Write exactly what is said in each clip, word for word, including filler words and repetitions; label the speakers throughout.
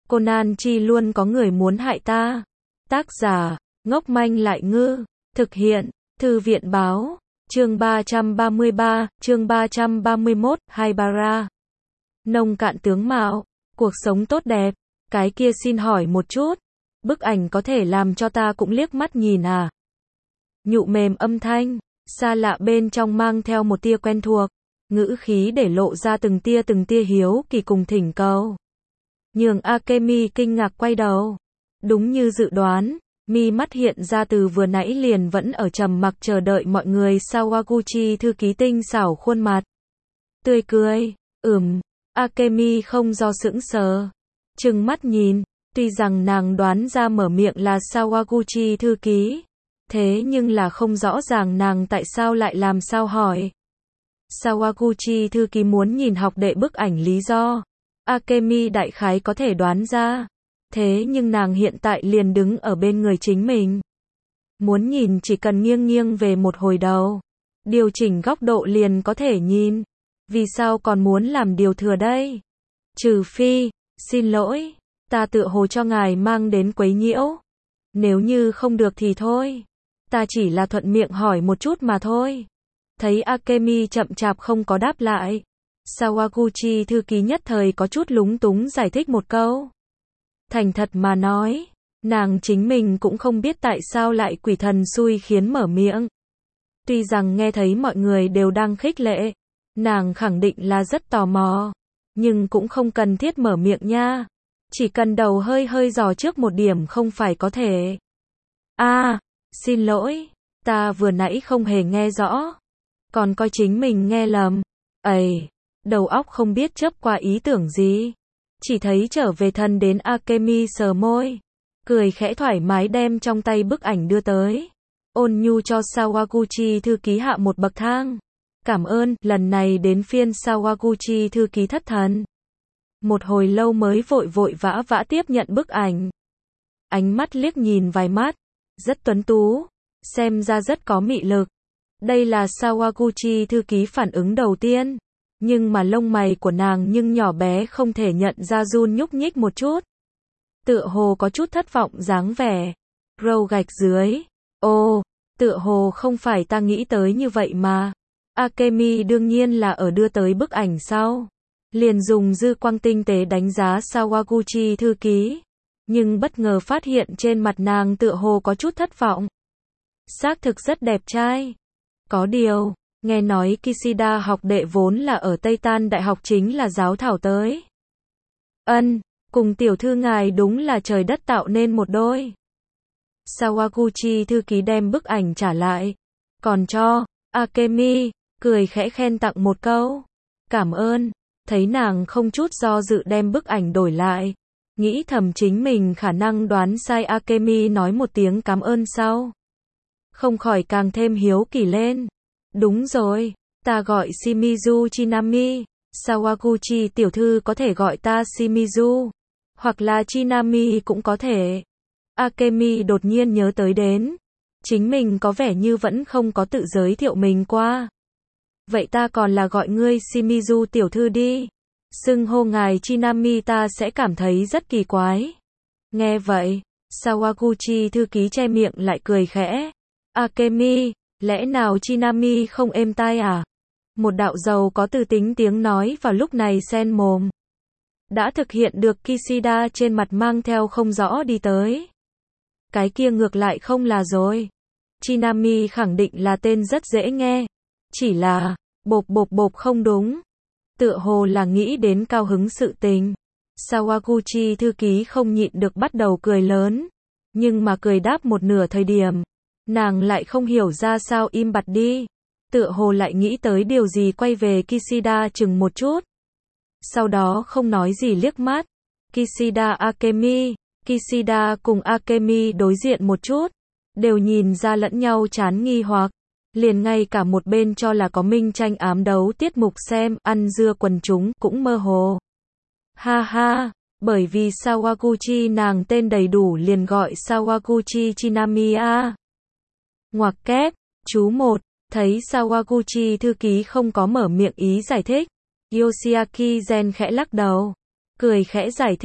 Speaker 1: Conan chi luôn có người muốn hại ta. Tác giả, ngốc manh lại ngư. Thực hiện, Thư viện báo. Chương ba trăm ba mươi ba, chương ba trăm ba mươi mốt, Haibara. Nông cạn tướng mạo, cuộc sống tốt đẹp. Cái kia xin hỏi một chút. Bức ảnh có thể làm cho ta cũng liếc mắt nhìn à? Nhụ mềm âm thanh, xa lạ bên trong mang theo một tia quen thuộc. Ngữ khí để lộ ra từng tia từng tia hiếu kỳ cùng thỉnh cầu. Nhường Akemi kinh ngạc quay đầu. Đúng như dự đoán, mi mắt hiện ra từ vừa nãy liền vẫn ở trầm mặc chờ đợi mọi người Sawaguchi thư ký tinh xảo khuôn mặt. Tươi cười, ừm, Akemi không do sững sờ. Trừng mắt nhìn, tuy rằng nàng đoán ra mở miệng là Sawaguchi thư ký. Thế nhưng là không rõ ràng nàng tại sao lại làm sao hỏi. Sawaguchi thư ký muốn nhìn học đệ bức ảnh lý do. Akemi đại khái có thể đoán ra. Thế nhưng nàng hiện tại liền đứng ở bên người chính mình. Muốn nhìn chỉ cần nghiêng nghiêng về một hồi đầu. Điều chỉnh góc độ liền có thể nhìn. Vì sao còn muốn làm điều thừa đây? Trừ phi, xin lỗi, ta tựa hồ cho ngài mang đến quấy nhiễu. Nếu như không được thì thôi. Ta chỉ là thuận miệng hỏi một chút mà thôi. Thấy Akemi chậm chạp không có đáp lại. Sawaguchi thư ký nhất thời có chút lúng túng giải thích một câu. Thành thật mà nói, nàng chính mình cũng không biết tại sao lại quỷ thần xui khiến mở miệng. Tuy rằng nghe thấy mọi người đều đang khích lệ, nàng khẳng định là rất tò mò, nhưng cũng không cần thiết mở miệng nha. Chỉ cần đầu hơi hơi dò trước một điểm không phải có thể. A, à, xin lỗi, ta vừa nãy không hề nghe rõ, còn coi chính mình nghe lầm. Ầy, đầu óc không biết chớp qua ý tưởng gì. Chỉ thấy trở về thân đến Akemi sờ môi, cười khẽ thoải mái đem trong tay bức ảnh đưa tới. Ôn nhu cho Sawaguchi thư ký hạ một bậc thang. Cảm ơn, lần này đến phiên Sawaguchi thư ký thất thần. Một hồi lâu mới vội vội vã vã tiếp nhận bức ảnh. Ánh mắt liếc nhìn vài mắt, rất tuấn tú, xem ra rất có mị lực. Đây là Sawaguchi thư ký phản ứng đầu tiên. Nhưng mà lông mày của nàng nhưng nhỏ bé không thể nhận ra run nhúc nhích một chút. Tựa hồ có chút thất vọng dáng vẻ. Râu gạch dưới. Ồ, tựa hồ không phải ta nghĩ tới như vậy mà. Akemi đương nhiên là ở đưa tới bức ảnh sau. Liền dùng dư quang tinh tế đánh giá Sawaguchi thư ký. Nhưng bất ngờ phát hiện trên mặt nàng tựa hồ có chút thất vọng. Xác thực rất đẹp trai. Có điều, nghe nói Kishida học đệ vốn là ở Tây Tan Đại học chính là giáo thảo tới. Ân, cùng tiểu thư ngài đúng là trời đất tạo nên một đôi. Sawaguchi thư ký đem bức ảnh trả lại. Còn cho, Akemi, cười khẽ khen tặng một câu. Cảm ơn, thấy nàng không chút do dự đem bức ảnh đổi lại. Nghĩ thầm chính mình khả năng đoán sai Akemi nói một tiếng cảm ơn sau. Không khỏi càng thêm hiếu kỳ lên. Đúng rồi, ta gọi Shimizu Chinami, Sawaguchi tiểu thư có thể gọi ta Shimizu, hoặc là Chinami cũng có thể. Akemi đột nhiên nhớ tới đến, chính mình có vẻ như vẫn không có tự giới thiệu mình qua. Vậy ta còn là gọi ngươi Shimizu tiểu thư đi. Xưng hô ngài Chinami ta sẽ cảm thấy rất kỳ quái. Nghe vậy, Sawaguchi thư ký che miệng lại cười khẽ. Akemi, lẽ nào Chinami không êm tai à? Một đạo giàu có từ tính tiếng nói vào lúc này xen mồm. Đã thực hiện được Kishida trên mặt mang theo không rõ đi tới. Cái kia ngược lại không là rồi. Chinami khẳng định là tên rất dễ nghe. Chỉ là, bộp bộp bộp không đúng. Tựa hồ là nghĩ đến cao hứng sự tình. Sawaguchi thư ký không nhịn được bắt đầu cười lớn. Nhưng mà cười đáp một nửa thời điểm. Nàng lại không hiểu ra sao im bặt đi. Tựa hồ lại nghĩ tới điều gì quay về Kishida chừng một chút. Sau đó không nói gì liếc mắt. Kishida Akemi. Kishida cùng Akemi đối diện một chút. Đều nhìn ra lẫn nhau chán nghi hoặc. Liền ngay cả một bên cho là có minh tranh ám đấu tiết mục xem, ăn dưa quần chúng cũng mơ hồ. Ha ha, bởi vì Sawaguchi nàng tên đầy đủ liền gọi Sawaguchi Chinami a. Ngoặc kép, chú một, thấy Sawaguchi thư ký không có mở miệng ý giải thích. Yoshiaki Gen khẽ lắc đầu, cười khẽ giải thích,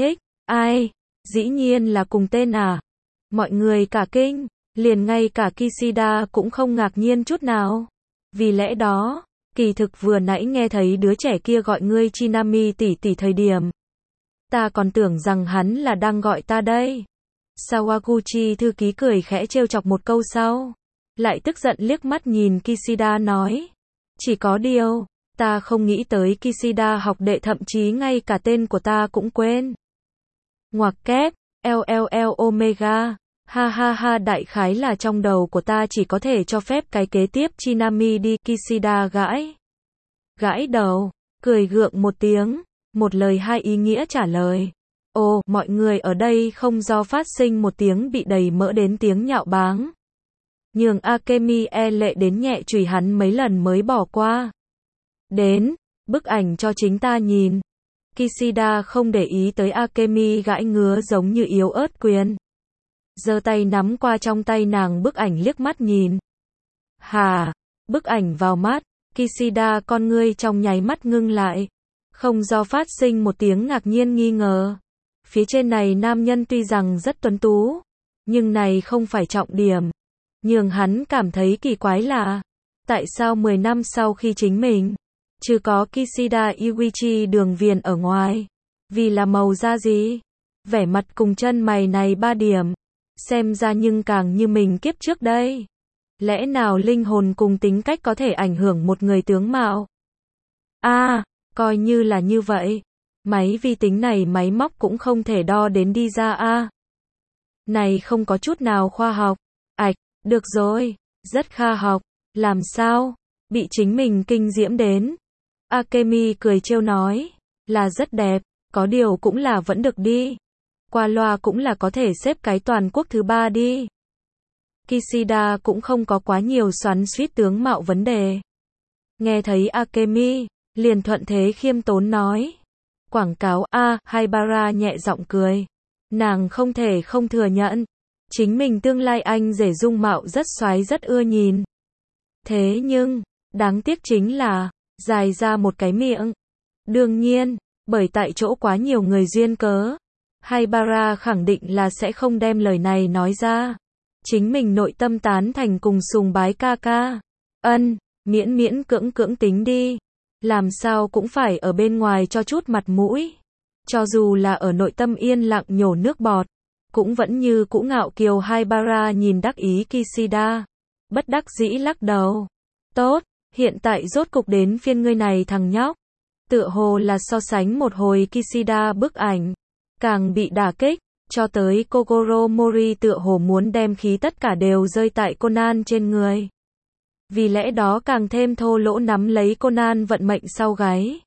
Speaker 1: Ai? Dĩ nhiên là cùng tên à? Mọi người cả kinh, liền ngay cả Kishida cũng không ngạc nhiên chút nào. Vì lẽ đó, kỳ thực vừa nãy nghe thấy đứa trẻ kia gọi ngươi Chinami tỷ tỷ thời điểm, ta còn tưởng rằng hắn là đang gọi ta đây. Sawaguchi thư ký cười khẽ trêu chọc một câu sau, lại tức giận liếc mắt nhìn Kishida nói. Chỉ có điều, ta không nghĩ tới Kishida học đệ thậm chí ngay cả tên của ta cũng quên. Ngoặc kép, LLL Omega, ha ha ha đại khái là trong đầu của ta chỉ có thể cho phép cái kế tiếp Chinami đi, Kishida gãi. Gãi đầu, cười gượng một tiếng, một lời hai ý nghĩa trả lời. Ồ, mọi người ở đây không do phát sinh một tiếng bị đầy mỡ đến tiếng nhạo báng. Nhường Akemi e lệ đến nhẹ chùy hắn mấy lần mới bỏ qua. Đến, bức ảnh cho chính ta nhìn. Kishida không để ý tới Akemi gãi ngứa giống như yếu ớt quyền. Giơ tay nắm qua trong tay nàng bức ảnh liếc mắt nhìn. Hà, bức ảnh vào mắt, Kishida con ngươi trong nháy mắt ngưng lại. Không do phát sinh một tiếng ngạc nhiên nghi ngờ. Phía trên này nam nhân tuy rằng rất tuấn tú, nhưng này không phải trọng điểm. Nhường hắn cảm thấy kỳ quái là, tại sao mười năm sau khi chính mình, trừ có Kishida Yuichi đường viền ở ngoài, vì là màu da gì? Vẻ mặt cùng chân mày này ba điểm, xem ra nhưng càng như mình kiếp trước đây. Lẽ nào linh hồn cùng tính cách có thể ảnh hưởng một người tướng mạo? A, à, coi như là như vậy. Máy vi tính này máy móc cũng không thể đo đến đi ra a. À. Này không có chút nào khoa học. Ảch, được rồi, rất khoa học. Làm sao? Bị chính mình kinh diễm đến. Akemi cười trêu nói, là rất đẹp, có điều cũng là vẫn được đi. Qua loa cũng là có thể xếp cái toàn quốc thứ ba đi. Kishida cũng không có quá nhiều xoắn xuýt tướng mạo vấn đề. Nghe thấy Akemi, liền thuận thế khiêm tốn nói. Quảng cáo a, à, Haibara nhẹ giọng cười. Nàng không thể không thừa nhận. Chính mình tương lai anh rể dung mạo rất xoái rất ưa nhìn. Thế nhưng, đáng tiếc chính là, dài ra một cái miệng. Đương nhiên, bởi tại chỗ quá nhiều người duyên cớ. Haibara khẳng định là sẽ không đem lời này nói ra. Chính mình nội tâm tán thành cùng sùng bái ca ca. Ân, miễn miễn cưỡng cưỡng tính đi. Làm sao cũng phải ở bên ngoài cho chút mặt mũi. Cho dù là ở nội tâm yên lặng nhổ nước bọt, cũng vẫn như cũ ngạo kiều. Haibara nhìn đắc ý Kishida. Bất đắc dĩ lắc đầu. Tốt, hiện tại rốt cục đến phiên ngươi này thằng nhóc. Tựa hồ là so sánh một hồi Kishida bức ảnh. Càng bị đả kích, cho tới Kogoro Mori tựa hồ muốn đem khí tất cả đều rơi tại Conan trên người. Vì lẽ đó càng thêm thô lỗ nắm lấy Conan vận mệnh sau gáy.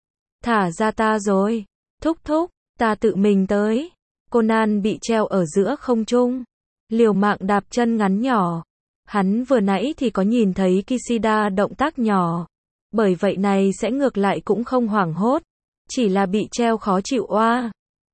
Speaker 1: Thả ra ta rồi. Thúc thúc, ta tự mình tới. Conan bị treo ở giữa không trung. Liều mạng đạp chân ngắn nhỏ. Hắn vừa nãy thì có nhìn thấy Kishida động tác nhỏ. Bởi vậy này sẽ ngược lại cũng không hoảng hốt. Chỉ là bị treo khó chịu oa.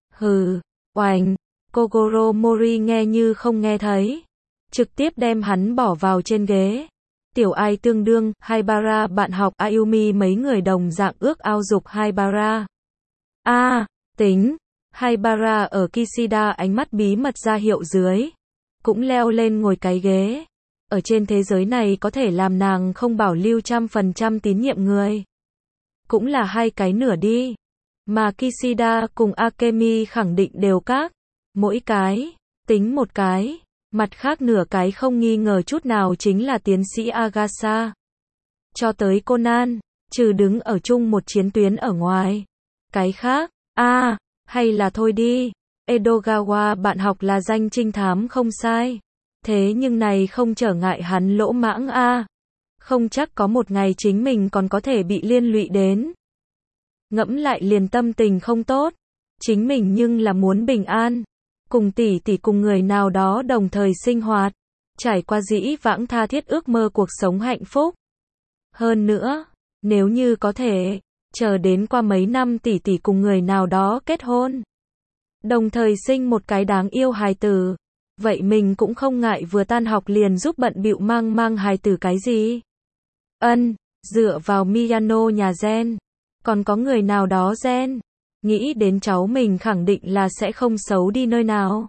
Speaker 1: Hừ, oành. Kogoro Mori nghe như không nghe thấy. Trực tiếp đem hắn bỏ vào trên ghế. Tiểu ai tương đương, Haibara bạn học Ayumi mấy người đồng dạng ước ao dục Haibara. A, à, tính. Haibara ở Kishida ánh mắt bí mật ra hiệu dưới. Cũng leo lên ngồi cái ghế. Ở trên thế giới này có thể làm nàng không bảo lưu trăm phần trăm tín nhiệm người. Cũng là hai cái nửa đi. Mà Kishida cùng Akemi khẳng định đều các. Mỗi cái, tính một cái. Mặt khác nửa cái không nghi ngờ chút nào chính là tiến sĩ Agasa. Cho tới Conan, trừ đứng ở chung một chiến tuyến ở ngoài. Cái khác, a à, hay là thôi đi. Edogawa bạn học là danh trinh thám không sai. Thế nhưng này không trở ngại hắn lỗ mãng a. À. Không chắc có một ngày chính mình còn có thể bị liên lụy đến. Ngẫm lại liền tâm tình không tốt. Chính mình nhưng là muốn bình an. Cùng tỷ tỷ cùng người nào đó đồng thời sinh hoạt. Trải qua dĩ vãng tha thiết ước mơ cuộc sống hạnh phúc. Hơn nữa, nếu như có thể, chờ đến qua mấy năm tỷ tỷ cùng người nào đó kết hôn. Đồng thời sinh một cái đáng yêu hài tử. Vậy mình cũng không ngại vừa tan học liền giúp bận bịu mang mang hài tử cái gì. Ân, dựa vào piano nhà gen. Còn có người nào đó gen. nghĩ đến cháu mình khẳng định là sẽ không xấu đi nơi nào.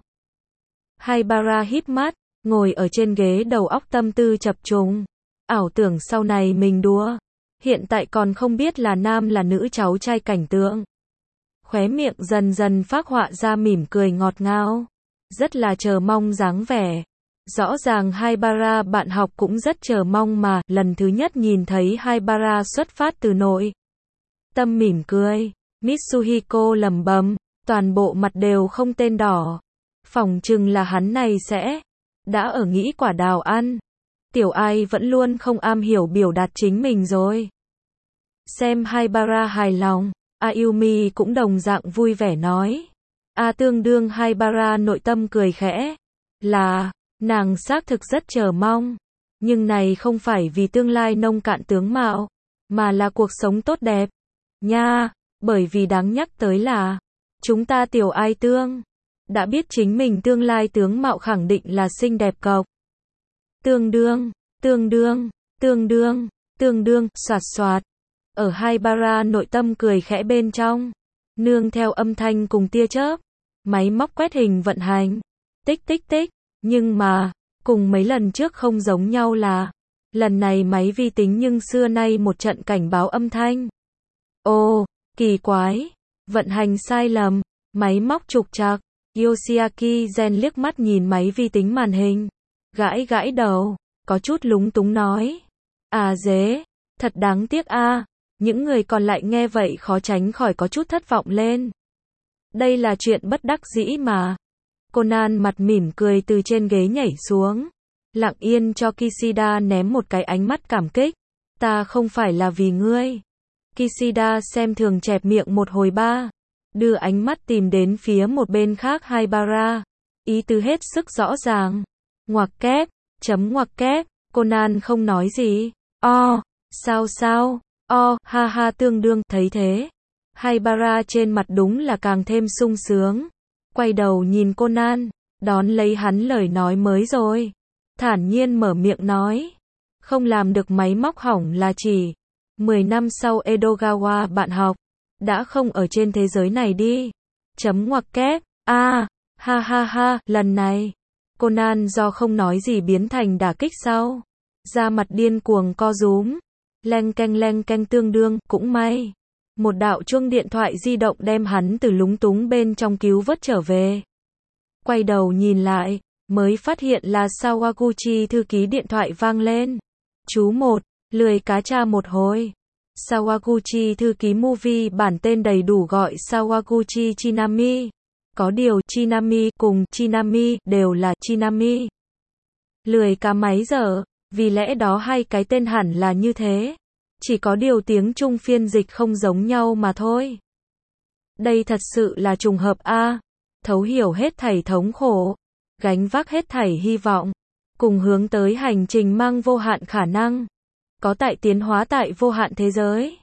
Speaker 1: Haibara híp mắt, ngồi ở trên ghế đầu óc tâm tư chập trùng, ảo tưởng sau này mình đùa, hiện tại còn không biết là nam là nữ cháu trai cảnh tượng. Khóe miệng dần dần phác họa ra mỉm cười ngọt ngào, rất là chờ mong dáng vẻ. Rõ ràng Haibara bạn học cũng rất chờ mong mà, lần thứ nhất nhìn thấy Haibara xuất phát từ nội tâm mỉm cười. Mitsuhiko lẩm bẩm, toàn bộ mặt đều không tên đỏ. Phỏng chừng là hắn này sẽ đã ở nghĩ quả đào ăn. Tiểu Ai vẫn luôn không am hiểu biểu đạt chính mình rồi. Xem Haibara hài lòng, Ayumi cũng đồng dạng vui vẻ nói. A tương đương Haibara nội tâm cười khẽ. Là, nàng xác thực rất chờ mong. Nhưng này không phải vì tương lai nông cạn tướng mạo, mà là cuộc sống tốt đẹp. Nha, bởi vì đáng nhắc tới là, chúng ta Tiểu Ai tương đã biết chính mình tương lai tướng mạo khẳng định là xinh đẹp cộc. Tương đương, tương đương, tương đương, tương đương, xoạt xoạt. Ở Haibara nội tâm cười khẽ bên trong, nương theo âm thanh cùng tia chớp, máy móc quét hình vận hành. Tích tích tích, nhưng mà, cùng mấy lần trước không giống nhau là, lần này máy vi tính nhưng xưa nay một trận cảnh báo âm thanh. Ồ, kỳ quái, vận hành sai lầm, máy móc trục trặc. Yoshiaki Gen liếc mắt nhìn máy vi tính màn hình, gãi gãi đầu, có chút lúng túng nói. À dế, thật đáng tiếc a. Những người còn lại nghe vậy khó tránh khỏi có chút thất vọng lên. Đây là chuyện bất đắc dĩ mà. Conan mặt mỉm cười từ trên ghế nhảy xuống, lặng yên cho Kishida ném một cái ánh mắt cảm kích. Ta không phải là vì ngươi. Kishida xem thường chẹp miệng một hồi ba, đưa ánh mắt tìm đến phía một bên khác Haibara, ý tứ hết sức rõ ràng. Ngoặc kép, chấm ngoặc kép, Conan không nói gì. O, sao sao, o, ha ha tương đương, thấy thế. Haibara trên mặt đúng là càng thêm sung sướng. Quay đầu nhìn Conan, đón lấy hắn lời nói mới rồi. Thản nhiên mở miệng nói. Không làm được máy móc hỏng là chỉ. Mười năm sau Edogawa bạn học. Đã không ở trên thế giới này đi. Chấm ngoặc kép, a, à, ha ha ha, lần này. Conan do không nói gì biến thành đả kích sau. Da mặt điên cuồng co rúm. Leng keng leng keng tương đương, cũng may. Một đạo chuông điện thoại di động đem hắn từ lúng túng bên trong cứu vớt trở về. Quay đầu nhìn lại, mới phát hiện là Sawaguchi thư ký điện thoại vang lên. Chú một, lười cá tra một hồi. Sawaguchi thư ký movie bản tên đầy đủ gọi Sawaguchi Chinami. Có điều Chinami cùng Chinami đều là Chinami. Lười cá máy dở, vì lẽ đó hai cái tên hẳn là như thế. Chỉ có điều tiếng Trung phiên dịch không giống nhau mà thôi. Đây thật sự là trùng hợp a. Thấu hiểu hết thảy thống khổ, gánh vác hết thảy hy vọng, cùng hướng tới hành trình mang vô hạn khả năng. Có tại tiến hóa tại vô hạn thế giới.